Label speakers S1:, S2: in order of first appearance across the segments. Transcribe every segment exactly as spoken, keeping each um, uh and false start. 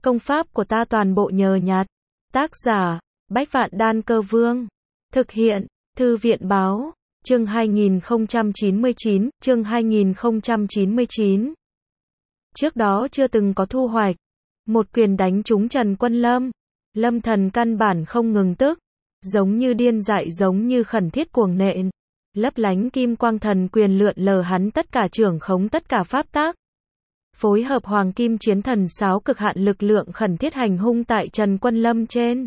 S1: Công pháp của ta toàn bộ nhờ nhặt. Tác giả, Bách Vạn Đan Cơ Vương. Thực hiện, Thư viện Báo. Chương hai nghìn không trăm chín mươi chín, chương hai nghìn không trăm chín mươi chín. Trước đó chưa từng có thu hoạch. Một quyền đánh trúng Trần Quân Lâm. Lâm Thần căn bản không ngừng tức. Giống như điên dại, giống như khẩn thiết cuồng nện. Lấp lánh kim quang thần quyền lượn lờ hắn tất cả trưởng khống tất cả pháp tác. Phối hợp hoàng kim chiến thần sáo cực hạn lực lượng khẩn thiết hành hung tại Trần Quân Lâm trên.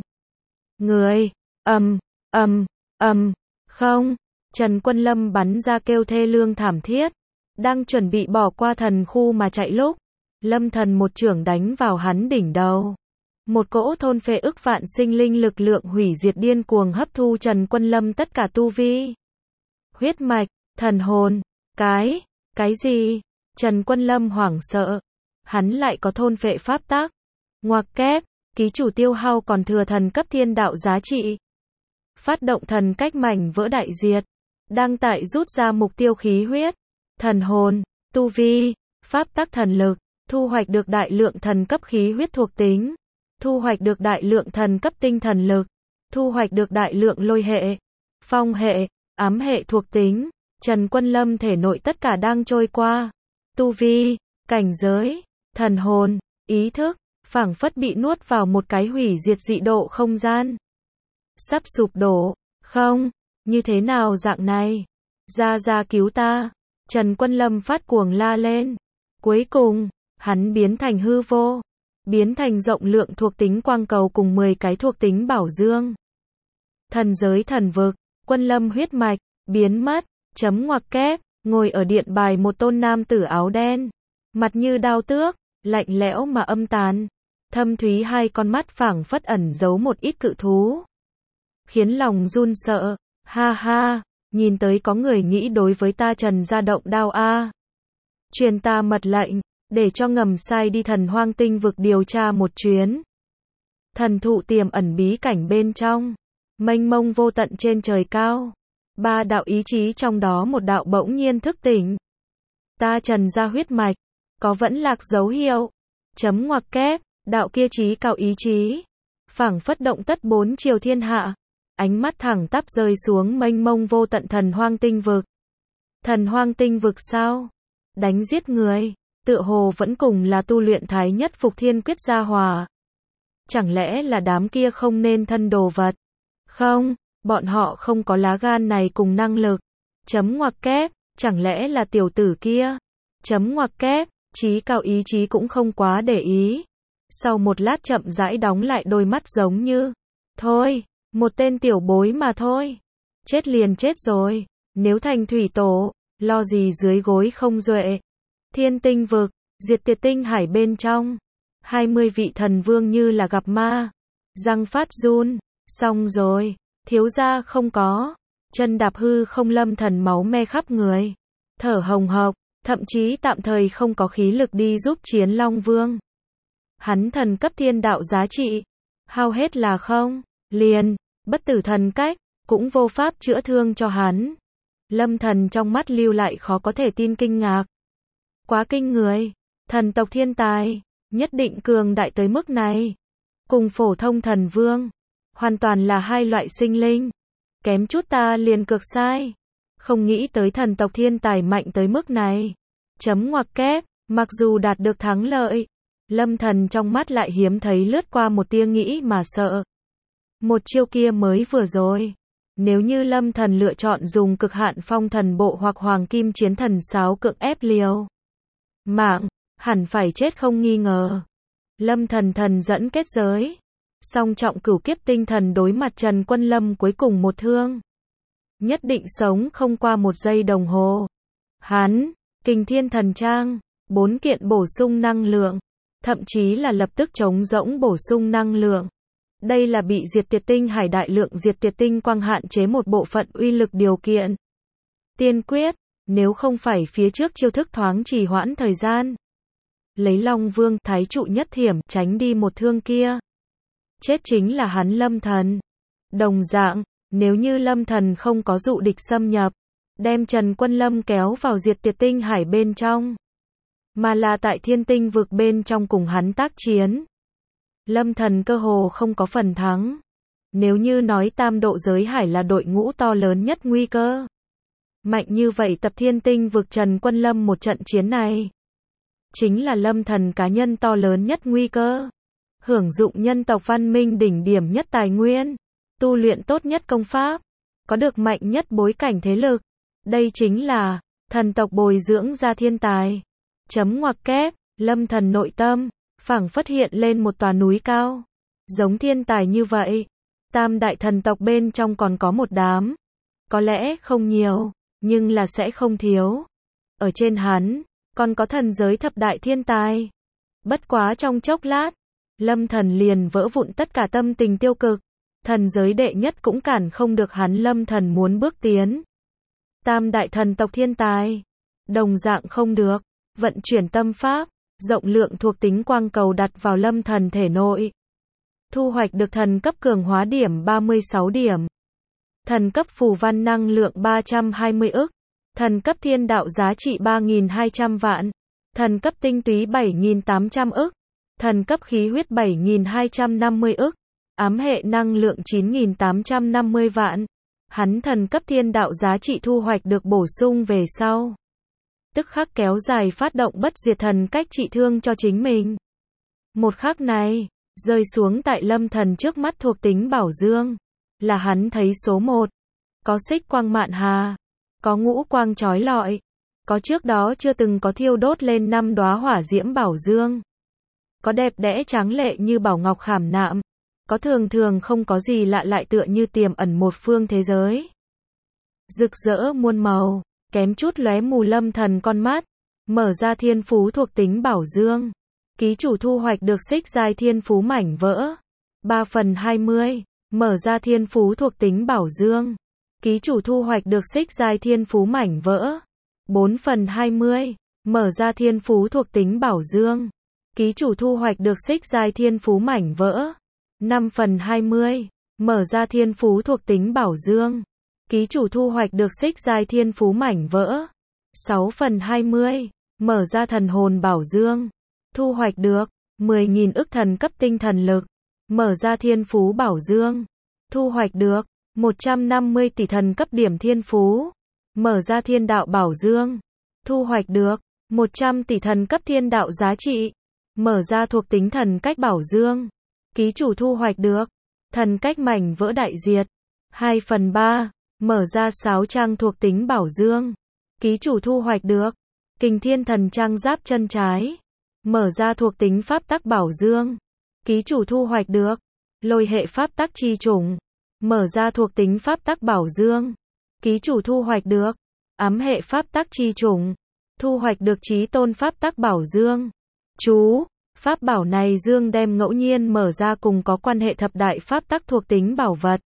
S1: Người, ầm, ầm, ầm, không. Trần Quân Lâm bắn ra kêu thê lương thảm thiết. Đang chuẩn bị bỏ qua thần khu mà chạy lúc. Lâm Thần một chưởng đánh vào hắn đỉnh đầu. Một cỗ thôn phệ ức vạn sinh linh lực lượng hủy diệt điên cuồng hấp thu Trần Quân Lâm tất cả tu vi. Huyết mạch, thần hồn, cái, cái gì? Trần Quân Lâm hoảng sợ. Hắn lại có thôn phệ pháp tác. Ngoặc kép, ký chủ tiêu hao còn thừa thần cấp thiên đạo giá trị. Phát động thần cách mảnh vỡ đại diệt. Đang tại rút ra mục tiêu khí huyết, thần hồn, tu vi, pháp tắc thần lực. Thu hoạch được đại lượng thần cấp khí huyết thuộc tính. Thu hoạch được đại lượng thần cấp tinh thần lực. Thu hoạch được đại lượng lôi hệ, phong hệ, ám hệ thuộc tính. Trần Quân Lâm thể nội tất cả đang trôi qua. Tu vi, cảnh giới, thần hồn, ý thức, phảng phất bị nuốt vào một cái hủy diệt dị độ không gian. Sắp sụp đổ, không, như thế nào dạng này? Ra ra cứu ta. Trần Quân Lâm phát cuồng la lên. Cuối cùng, hắn biến thành hư vô. Biến thành rộng lượng thuộc tính quang cầu cùng mười cái thuộc tính bảo dương. Thần giới thần vực, Quân Lâm huyết mạch, biến mất, chấm ngoặc kép, ngồi ở điện bài một tôn nam tử áo đen. Mặt như đao tước, lạnh lẽo mà âm tàn. Thâm thúy hai con mắt phảng phất ẩn giấu một ít cự thú. Khiến lòng run sợ, ha ha, nhìn tới có người nghĩ đối với ta Trần gia động đao a. Truyền ta mật lệnh, để cho ngầm sai đi thần hoang tinh vực điều tra một chuyến. Thần thụ tiềm ẩn bí cảnh bên trong, mênh mông vô tận trên trời cao. Ba đạo ý chí trong đó một đạo bỗng nhiên thức tỉnh. Ta Trần gia huyết mạch, có vẫn lạc dấu hiệu. Chấm ngoặc kép, đạo kia chí cao ý chí. Phảng phất động tất bốn chiều thiên hạ. Ánh mắt thẳng tắp rơi xuống mênh mông vô tận thần hoang tinh vực. Thần hoang tinh vực sao? Đánh giết người. Tựa hồ vẫn cùng là tu luyện thái nhất phục thiên quyết gia hòa. Chẳng lẽ là đám kia không nên thân đồ vật? Không, bọn họ không có lá gan này cùng năng lực. Chấm ngoặc kép, chẳng lẽ là tiểu tử kia? Chấm ngoặc kép, chí cao ý chí cũng không quá để ý. Sau một lát chậm rãi đóng lại đôi mắt giống như, thôi, một tên tiểu bối mà thôi. Chết liền chết rồi, nếu thành thủy tổ, lo gì dưới gối không duệ. Thiên tinh vực, diệt tiệt tinh hải bên trong. hai mươi vị thần vương như là gặp ma. Răng phát run, xong rồi, thiếu gia không có. Chân đạp hư không Lâm Thần máu me khắp người. Thở hồng hộc, thậm chí tạm thời không có khí lực đi giúp chiến Long Vương. Hắn thần cấp thiên đạo giá trị. Hao hết là không, liền, bất tử thần cách, cũng vô pháp chữa thương cho hắn. Lâm Thần trong mắt lưu lại khó có thể tin kinh ngạc. Quá kinh người, thần tộc thiên tài, nhất định cường đại tới mức này. Cùng phổ thông thần vương, hoàn toàn là hai loại sinh linh. Kém chút ta liền cược sai. Không nghĩ tới thần tộc thiên tài mạnh tới mức này. Chấm ngoặc kép, mặc dù đạt được thắng lợi. Lâm Thần trong mắt lại hiếm thấy lướt qua một tia nghĩ mà sợ. Một chiêu kia mới vừa rồi. Nếu như Lâm Thần lựa chọn dùng cực hạn phong thần bộ hoặc hoàng kim chiến thần sáo cưỡng ép liều mạng, hẳn phải chết không nghi ngờ. Lâm Thần thần dẫn kết giới. Song trọng cửu kiếp tinh thần đối mặt Trần Quân Lâm cuối cùng một thương. Nhất định sống không qua một giây đồng hồ. Hắn, kình thiên thần trang, bốn kiện bổ sung năng lượng. Thậm chí là lập tức chống rỗng bổ sung năng lượng. Đây là bị diệt tiệt tinh hải đại lượng diệt tiệt tinh quang hạn chế một bộ phận uy lực điều kiện. Tiên quyết, nếu không phải phía trước chiêu thức thoáng trì hoãn thời gian. Lấy Long Vương thái trụ nhất thiểm tránh đi một thương kia. Chết chính là hắn Lâm Thần. Đồng dạng, nếu như Lâm Thần không có dụ địch xâm nhập, đem Trần Quân Lâm kéo vào diệt tiệt tinh hải bên trong. Mà là tại thiên tinh vực bên trong cùng hắn tác chiến. Lâm Thần cơ hồ không có phần thắng. Nếu như nói tam độ giới hải là đội ngũ to lớn nhất nguy cơ. Mạnh như vậy tập thiên tinh vực Trần Quân Lâm một trận chiến này. Chính là Lâm Thần cá nhân to lớn nhất nguy cơ. Hưởng dụng nhân tộc văn minh đỉnh điểm nhất tài nguyên. Tu luyện tốt nhất công pháp. Có được mạnh nhất bối cảnh thế lực. Đây chính là thần tộc bồi dưỡng ra thiên tài. Chấm ngoặc kép, Lâm Thần nội tâm, phảng phất hiện lên một tòa núi cao. Giống thiên tài như vậy. Tam đại thần tộc bên trong còn có một đám. Có lẽ không nhiều, nhưng là sẽ không thiếu. Ở trên hắn, còn có thần giới thập đại thiên tài. Bất quá trong chốc lát, Lâm Thần liền vỡ vụn tất cả tâm tình tiêu cực. Thần giới đệ nhất cũng cản không được hắn. Lâm Thần muốn bước tiến. Tam đại thần tộc thiên tài, đồng dạng không được. Vận chuyển tâm pháp, rộng lượng thuộc tính quang cầu đặt vào Lâm Thần thể nội. Thu hoạch được thần cấp cường hóa điểm ba mươi sáu điểm. Thần cấp phù văn năng lượng ba trăm hai mươi ức. Thần cấp thiên đạo giá trị ba nghìn hai trăm vạn. Thần cấp tinh túy bảy nghìn tám trăm ức. Thần cấp khí huyết bảy nghìn hai trăm năm mươi ức. Ám hệ năng lượng chín nghìn tám trăm năm mươi vạn. Hắn thần cấp thiên đạo giá trị thu hoạch được bổ sung về sau. Tức khắc kéo dài phát động bất diệt thần cách trị thương cho chính mình. Một khắc này, rơi xuống tại Lâm Thần trước mắt thuộc tính bảo dương. Là hắn thấy số một. Có xích quang mạn hà. Có ngũ quang chói lọi. Có trước đó chưa từng có thiêu đốt lên năm đóa hỏa diễm bảo dương. Có đẹp đẽ tráng lệ như bảo ngọc khảm nạm. Có thường thường không có gì lạ lại tựa như tiềm ẩn một phương thế giới. Rực rỡ muôn màu, kém chút lóe mù Lâm Thần con mắt. Mở ra thiên phú thuộc tính bảo dương. Ký chủ thu hoạch được xích giai thiên phú mảnh vỡ. ba phần hai mươi. Mở ra thiên phú thuộc tính bảo dương. Ký chủ thu hoạch được xích giai thiên phú mảnh vỡ. bốn phần hai mươi. Mở ra thiên phú thuộc tính bảo dương. Ký chủ thu hoạch được xích giai thiên phú mảnh vỡ. năm phần hai mươi. Mở ra thiên phú thuộc tính bảo dương. Ký chủ thu hoạch được xích giai thiên phú mảnh vỡ. sáu phần hai mươi. Mở ra thần hồn bảo dương. Thu hoạch được mười nghìn ức thần cấp tinh thần lực. Mở ra thiên phú bảo dương. Thu hoạch được một trăm năm mươi tỷ thần cấp điểm thiên phú. Mở ra thiên đạo bảo dương. Thu hoạch được một trăm tỷ thần cấp thiên đạo giá trị. Mở ra thuộc tính thần cách bảo dương. Ký chủ thu hoạch được thần cách mảnh vỡ đại diệt. hai phần ba. Mở ra sáu trang thuộc tính bảo dương. Ký chủ thu hoạch được kình thiên thần trang giáp chân trái. Mở ra thuộc tính pháp tắc bảo dương. Ký chủ thu hoạch được lôi hệ pháp tắc chi chủng. Mở ra thuộc tính pháp tắc bảo dương. Ký chủ thu hoạch được ám hệ pháp tắc chi chủng. Thu hoạch được chí tôn pháp tắc bảo dương. Chú, pháp bảo này dương đem ngẫu nhiên mở ra cùng có quan hệ thập đại pháp tắc thuộc tính bảo vật.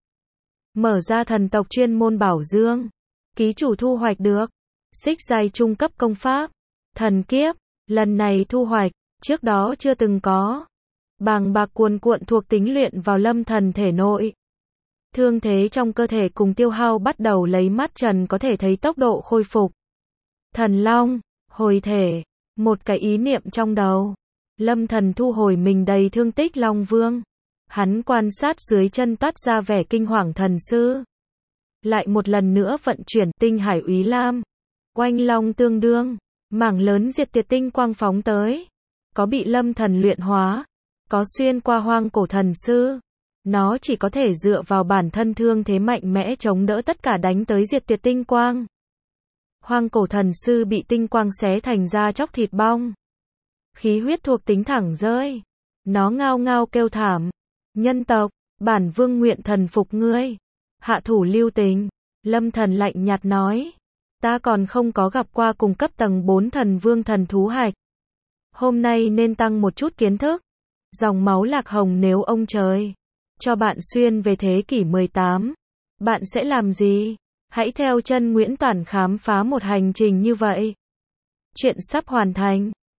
S1: Mở ra thần tộc chuyên môn bảo dương. Ký chủ thu hoạch được xích giai trung cấp công pháp. Thần kiếp, lần này thu hoạch, trước đó chưa từng có. Bàng bạc cuồn cuộn thuộc tính luyện vào Lâm Thần thể nội. Thương thế trong cơ thể cùng tiêu hao bắt đầu lấy mắt trần có thể thấy tốc độ khôi phục. Thần long, hồi thể, một cái ý niệm trong đầu. Lâm Thần thu hồi mình đầy thương tích Long Vương. Hắn quan sát dưới chân toát ra vẻ kinh hoàng thần sư. Lại một lần nữa vận chuyển tinh hải úy lam. Oanh long tương đương, mảng lớn diệt tiệt tinh quang phóng tới. Có bị Lâm Thần luyện hóa, có xuyên qua hoang cổ thần sư. Nó chỉ có thể dựa vào bản thân thương thế mạnh mẽ chống đỡ tất cả đánh tới diệt tiệt tinh quang. Hoang cổ thần sư bị tinh quang xé thành da chóc thịt bong. Khí huyết thuộc tính thẳng rơi. Nó ngao ngao kêu thảm. Nhân tộc, bản vương nguyện thần phục ngươi. Hạ thủ lưu tình. Lâm Thần lạnh nhạt nói. Ta còn không có gặp qua cùng cấp tầng bốn thần vương thần thú hạch. Hôm nay nên tăng một chút kiến thức. Dòng máu lạc hồng nếu ông trời cho bạn xuyên về thế kỷ mười tám. Bạn sẽ làm gì? Hãy theo chân Nguyễn Toản khám phá một hành trình như vậy. Chuyện sắp hoàn thành.